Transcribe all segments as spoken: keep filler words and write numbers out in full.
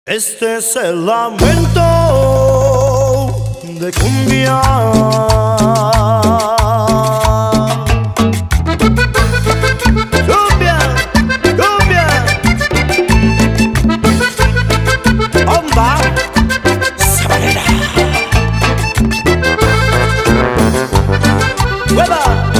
Este es el lamento de cumbia. Cumbia, cumbia. Onda sabanera. ¡Hueva!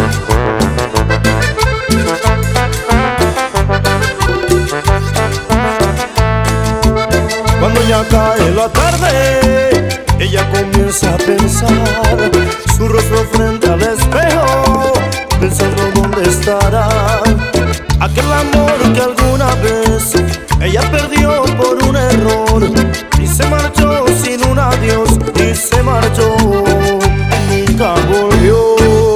Cuando ya cae la tarde, ella comienza a pensar, su rostro frente al espejo, pensando dónde estará aquel amor que alguna vez ella perdió por un error, y se marchó sin un adiós, y se marchó, nunca volvió.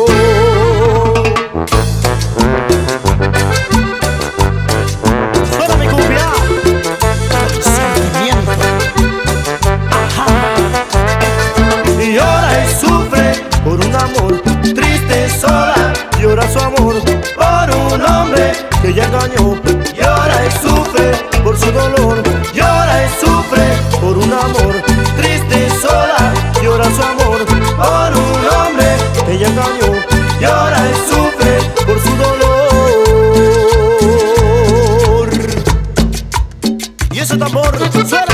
Por un amor triste, sola, llora su amor por un hombre que ella engañó. Llora y sufre por su dolor, llora y sufre por un amor triste, sola, llora su amor por un hombre que ella engañó. Llora y sufre por su dolor. Y ese tambor suena.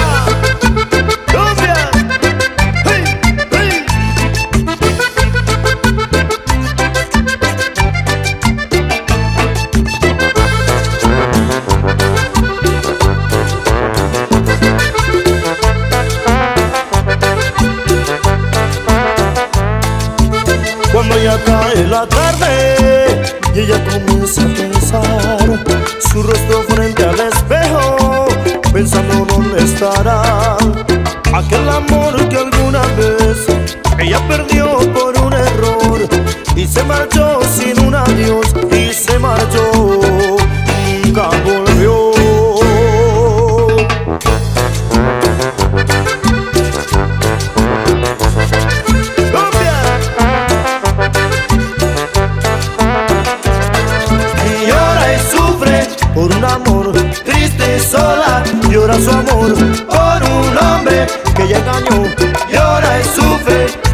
Cuando ya cae la tarde y ella comienza a pensar, su rostro frente al espejo, pensando dónde estará aquel amor que alguna vez ella perdió por un error, y se marchó sin un adiós, y se marchó, nunca volvió. Por un amor triste y sola, llora su amor por un hombre que ella engañó. Llora y sufre